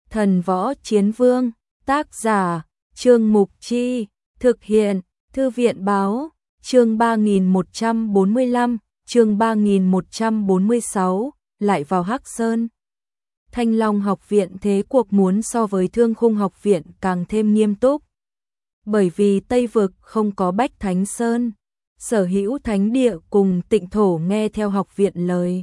Thần Võ Chiến Vương, tác giả, Trương Mục Chi, thực hiện, Thư viện Báo, chương 3145, chương 3146, lại vào Hắc Sơn. Thanh Long học viện thế cuộc muốn so với Thương Khung học viện càng thêm nghiêm túc. Bởi vì Tây Vực không có Bách Thánh Sơn, sở hữu thánh địa cùng tịnh thổ nghe theo học viện lời.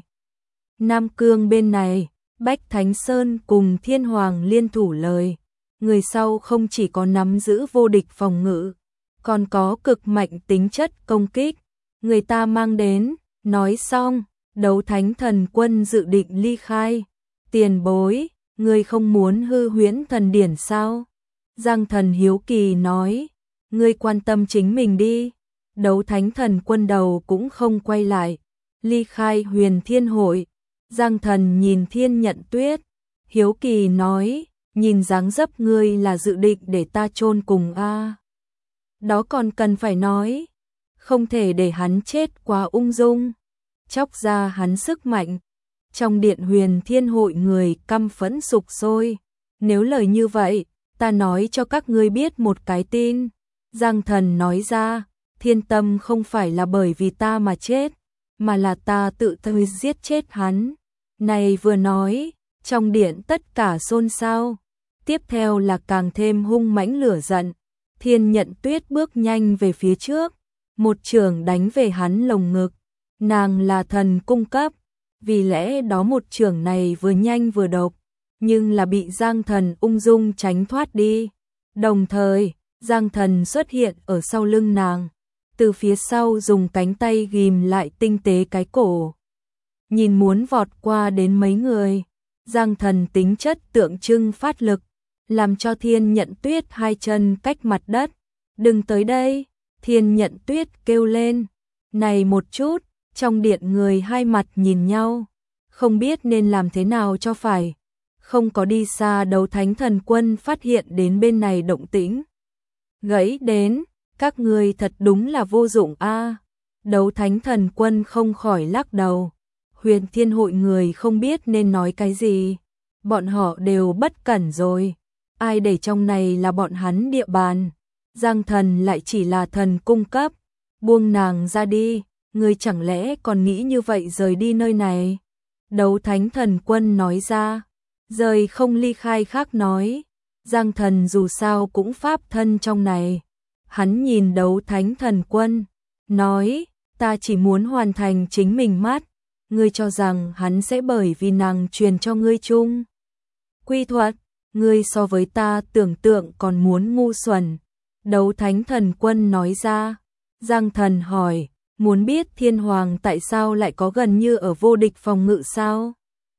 Nam Cương bên này, Bách Thánh Sơn cùng Thiên Hoàng liên thủ lời. Người sau không chỉ có nắm giữ vô địch phòng ngự, còn có cực mạnh tính chất công kích. Người ta mang đến, nói xong, Đấu Thánh Thần Quân dự định ly khai. Tiền bối, ngươi không muốn hư huyễn thần điển sao? Giang Thần hiếu kỳ nói, ngươi quan tâm chính mình đi. Đấu Thánh Thần Quân đầu cũng không quay lại, ly khai Huyền Thiên Hội. Giang Thần nhìn Thiên Nhận Tuyết, hiếu kỳ nói, nhìn dáng dấp ngươi là dự định để ta chôn cùng a? Đó còn cần phải nói, không thể để hắn chết quá ung dung, chóc ra hắn sức mạnh. Trong điện Huyền Thiên Hội người căm phẫn sục sôi, nếu lời như vậy, ta nói cho các ngươi biết một cái tin. Giang Thần nói ra, Thiên Tâm không phải là bởi vì ta mà chết, mà là ta tự tay giết chết hắn. Này vừa nói, trong điện tất cả xôn xao. Tiếp theo là càng thêm hung mãnh lửa giận. Thiên Nhận Tuyết bước nhanh về phía trước, một chưởng đánh về hắn lồng ngực. Nàng là thần cung cấp, vì lẽ đó một chưởng này vừa nhanh vừa độc, nhưng là bị Giang Thần ung dung tránh thoát đi. Đồng thời, Giang Thần xuất hiện ở sau lưng nàng, từ phía sau dùng cánh tay ghim lại tinh tế cái cổ. Nhìn muốn vọt qua đến mấy người, Giang Thần tính chất tượng trưng phát lực, làm cho Thiên Nhận Tuyết hai chân cách mặt đất. Đừng tới đây, Thiên Nhận Tuyết kêu lên. Này một chút, trong điện người hai mặt nhìn nhau, không biết nên làm thế nào cho phải. Không có đi xa, Đấu Thánh Thần Quân phát hiện đến bên này động tĩnh. Gãy đến, các ngươi thật đúng là vô dụng a. Đấu Thánh Thần Quân không khỏi lắc đầu. Huyền Thiên Hội người không biết nên nói cái gì. Bọn họ đều bất cẩn rồi. Ai để trong này là bọn hắn địa bàn. Giang Thần lại chỉ là thần cung cấp. Buông nàng ra đi. Ngươi chẳng lẽ còn nghĩ như vậy rời đi nơi này? Đấu Thánh Thần Quân nói ra. Rời không ly khai khác nói. Giang Thần dù sao cũng pháp thân trong này. Hắn nhìn Đấu Thánh Thần Quân, nói, ta chỉ muốn hoàn thành chính mình mắt. Ngươi cho rằng hắn sẽ bởi vì nàng truyền cho ngươi chung quy thuật, ngươi so với ta tưởng tượng còn muốn ngu xuẩn. Đấu Thánh Thần Quân nói ra. Giang Thần hỏi, muốn biết Thiên Hoàng tại sao lại có gần như ở vô địch phòng ngự sao?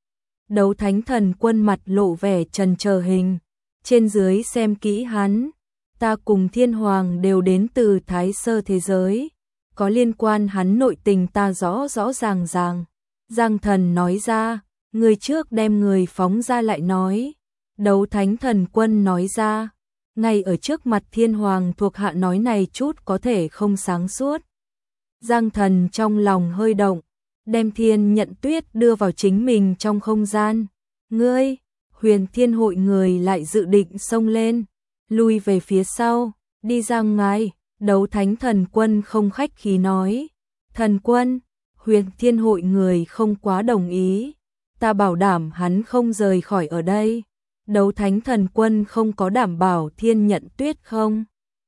Đấu Thánh Thần Quân mặt lộ vẻ trần chờ hình, trên dưới xem kỹ hắn. Ta cùng Thiên Hoàng đều đến từ Thái Sơ thế giới, có liên quan hắn nội tình ta rõ rõ ràng ràng. Giang Thần nói ra, người trước đem người phóng ra lại nói. Đấu Thánh Thần Quân nói ra, ngay ở trước mặt Thiên Hoàng thuộc hạ nói này chút có thể không sáng suốt. Giang Thần trong lòng hơi động, đem Thiên Nhận Tuyết đưa vào chính mình trong không gian. Ngươi, Huyền Thiên Hội người lại dự định xông lên, lui về phía sau, đi ra ngoài. Đấu Thánh Thần Quân không khách khí nói, Thần Quân, Huyền Thiên Hội người không quá đồng ý, ta bảo đảm hắn không rời khỏi ở đây. Đấu Thánh Thần Quân không có đảm bảo Thiên Nhận Tuyết không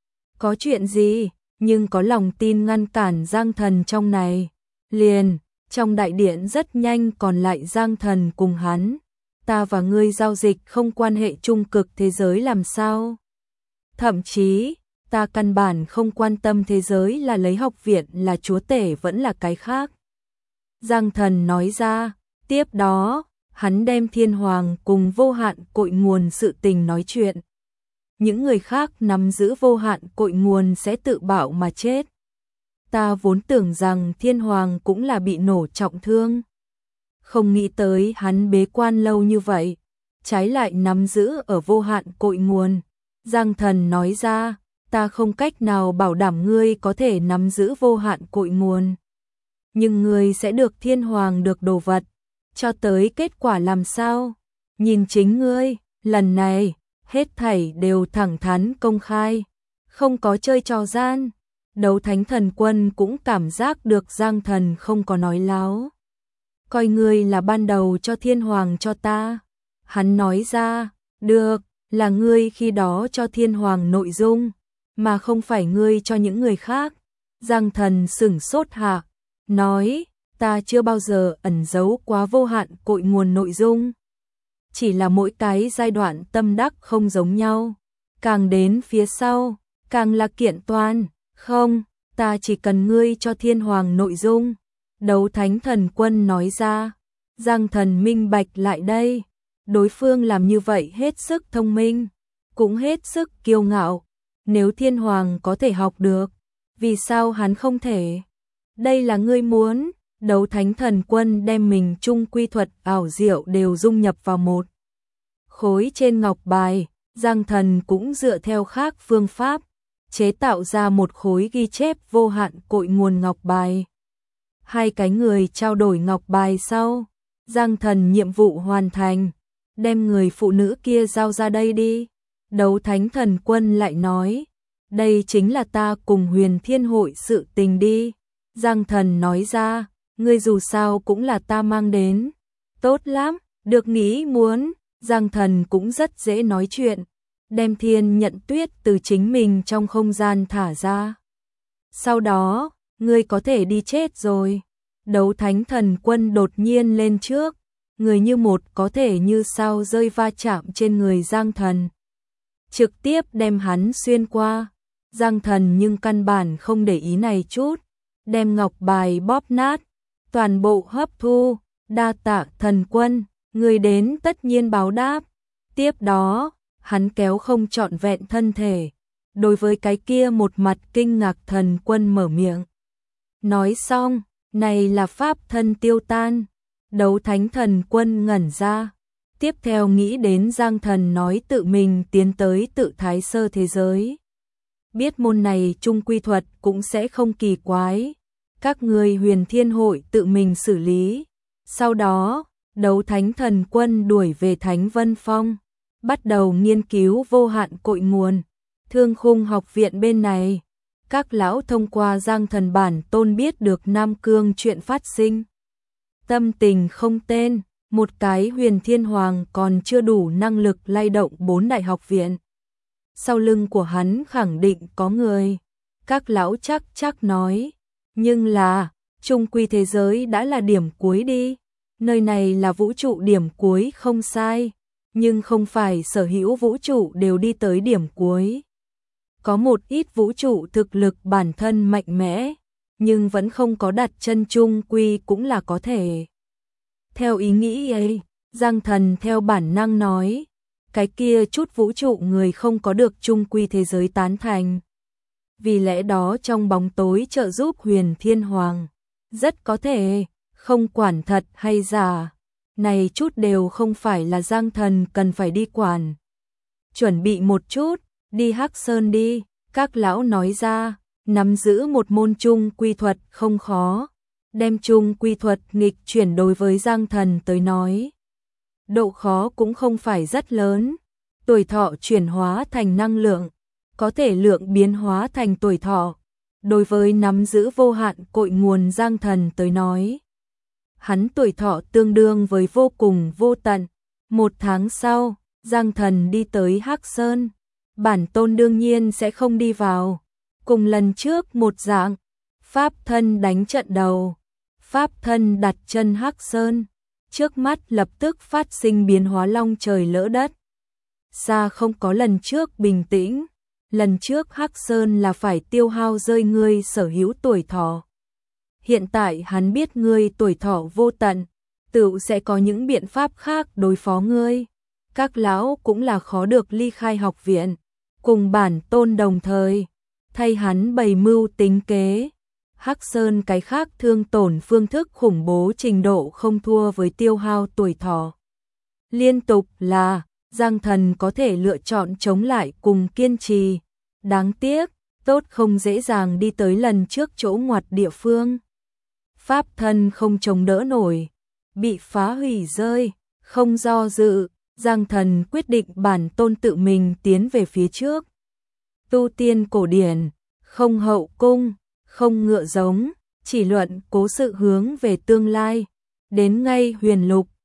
có chuyện gì, nhưng có lòng tin ngăn cản Giang Thần trong này. Liền, trong đại điện rất nhanh còn lại Giang Thần cùng hắn. Ta và ngươi giao dịch không quan hệ trung cực thế giới làm sao? Thậm chí, ta căn bản không quan tâm thế giới là lấy học viện là chúa tể vẫn là cái khác. Giang Thần nói ra, tiếp đó, hắn đem Thiên Hoàng cùng vô hạn cội nguồn sự tình nói chuyện. Những người khác nắm giữ vô hạn cội nguồn sẽ tự bạo mà chết. Ta vốn tưởng rằng Thiên Hoàng cũng là bị nổ trọng thương. Không nghĩ tới hắn bế quan lâu như vậy, trái lại nắm giữ ở vô hạn cội nguồn. Giang Thần nói ra, ta không cách nào bảo đảm ngươi có thể nắm giữ vô hạn cội nguồn. Nhưng ngươi sẽ được Thiên Hoàng được đồ vật, cho tới kết quả làm sao? Nhìn chính ngươi, Lần này, hết thảy đều thẳng thắn công khai, không có chơi trò gian. Đấu Thánh Thần Quân cũng cảm giác được Giang Thần không có nói láo. Coi ngươi là ban đầu cho Thiên Hoàng cho ta. Hắn nói ra, được, là ngươi khi đó cho Thiên Hoàng nội dung, mà không phải ngươi cho những người khác. Giang Thần sửng sốt hạ, nói, ta chưa bao giờ ẩn giấu quá vô hạn cội nguồn nội dung. Chỉ là mỗi cái giai đoạn tâm đắc không giống nhau, càng đến phía sau, càng là kiện toàn, không, ta chỉ cần ngươi cho Thiên Hoàng nội dung. Đấu Thánh Thần Quân nói ra, Giang Thần minh bạch lại đây, đối phương làm như vậy hết sức thông minh, cũng hết sức kiêu ngạo, nếu Thiên Hoàng có thể học được, vì sao hắn không thể? Đây là ngươi muốn. Đấu Thánh Thần Quân đem mình trung quy thuật ảo diệu đều dung nhập vào một khối trên ngọc bài, Giang Thần cũng dựa theo khác phương pháp, chế tạo ra một khối ghi chép vô hạn cội nguồn ngọc bài. Hai cái người trao đổi ngọc bài sau, Giang Thần nhiệm vụ hoàn thành, đem người phụ nữ kia giao ra đây đi. Đấu Thánh Thần Quân lại nói, đây chính là ta cùng Huyền Thiên Hội sự tình đi. Giang Thần nói ra, ngươi dù sao cũng là ta mang đến. Tốt lắm, được nghĩ muốn. Giang Thần cũng rất dễ nói chuyện, đem Thiên Nhận Tuyết từ chính mình trong không gian thả ra. Sau đó, ngươi có thể đi chết rồi. Đấu Thánh Thần Quân đột nhiên lên trước, người như một có thể như sao rơi va chạm trên người Giang Thần, trực tiếp đem hắn xuyên qua. Giang Thần nhưng căn bản không để ý này chút, đem ngọc bài bóp nát, toàn bộ hấp thu. Đa tạ Thần Quân, người đến tất nhiên báo đáp. Tiếp đó, hắn kéo không trọn vẹn thân thể, đối với cái kia một mặt kinh ngạc Thần Quân mở miệng. Nói xong, này là pháp thân tiêu tan. Đấu Thánh Thần Quân ngẩn ra, tiếp theo nghĩ đến Giang Thần nói tự mình tiến tới tự thái sơ thế giới. Biết môn này trung quy thuật cũng sẽ không kỳ quái, các người Huyền Thiên Hội tự mình xử lý. Sau đó, Đấu Thánh Thần Quân đuổi về Thánh Vân Phong, bắt đầu nghiên cứu vô hạn cội nguồn. Thương Khung học viện bên này, các lão thông qua Giang Thần bản tôn biết được Nam Cương chuyện phát sinh. Tâm tình không tên, một cái Huyền Thiên Hoàng còn chưa đủ năng lực lay động 4 đại học viện. Sau lưng của hắn khẳng định có người. Các lão chắc nói, nhưng là, chung quy thế giới đã là điểm cuối đi. Nơi này là vũ trụ điểm cuối không sai, nhưng không phải sở hữu vũ trụ đều đi tới điểm cuối. Có một ít vũ trụ thực lực bản thân mạnh mẽ, nhưng vẫn không có đặt chân chung quy cũng là có thể. Theo ý nghĩ ấy, Giang Thần theo bản năng nói, cái kia chút vũ trụ người không có được chung quy thế giới tán thành. Vì lẽ đó trong bóng tối trợ giúp Huyền Thiên Hoàng, rất có thể, không quản thật hay giả, này chút đều không phải là Giang Thần cần phải đi quản. Chuẩn bị một chút, đi Hắc Sơn đi, các lão nói ra, nắm giữ một môn chung quy thuật không khó, đem chung quy thuật nghịch chuyển đối với Giang Thần tới nói. Độ khó cũng không phải rất lớn, tuổi thọ chuyển hóa thành năng lượng, có thể lượng biến hóa thành tuổi thọ. Đối với nắm giữ vô hạn cội nguồn Giang Thần tới nói, hắn tuổi thọ tương đương với vô cùng vô tận. 1 tháng sau, Giang Thần đi tới Hắc Sơn, bản tôn đương nhiên sẽ không đi vào. Cùng lần trước một dạng, pháp thân đánh trận đầu, pháp thân đặt chân Hắc Sơn, trước mắt lập tức phát sinh biến hóa long trời lỡ đất. Xa không có lần trước bình tĩnh, lần trước Hắc Sơn là phải tiêu hao rơi ngươi sở hữu tuổi thọ. Hiện tại hắn biết ngươi tuổi thọ vô tận, tự sẽ có những biện pháp khác đối phó ngươi. Các lão cũng là khó được ly khai học viện, cùng bản tôn đồng thời, thay hắn bày mưu tính kế. Hắc Sơn cái khác thương tổn phương thức khủng bố trình độ không thua với tiêu hao tuổi thọ. Liên tục là, Giang Thần có thể lựa chọn chống lại cùng kiên trì. Đáng tiếc, tốt không dễ dàng đi tới lần trước chỗ ngoặt địa phương. Pháp thân không chống đỡ nổi, bị phá hủy rơi, không do dự, Giang Thần quyết định bản tôn tự mình tiến về phía trước. Tu tiên cổ điển, không hậu cung, không ngựa giống, chỉ luận cố sự hướng về tương lai. Đến ngay huyền lục,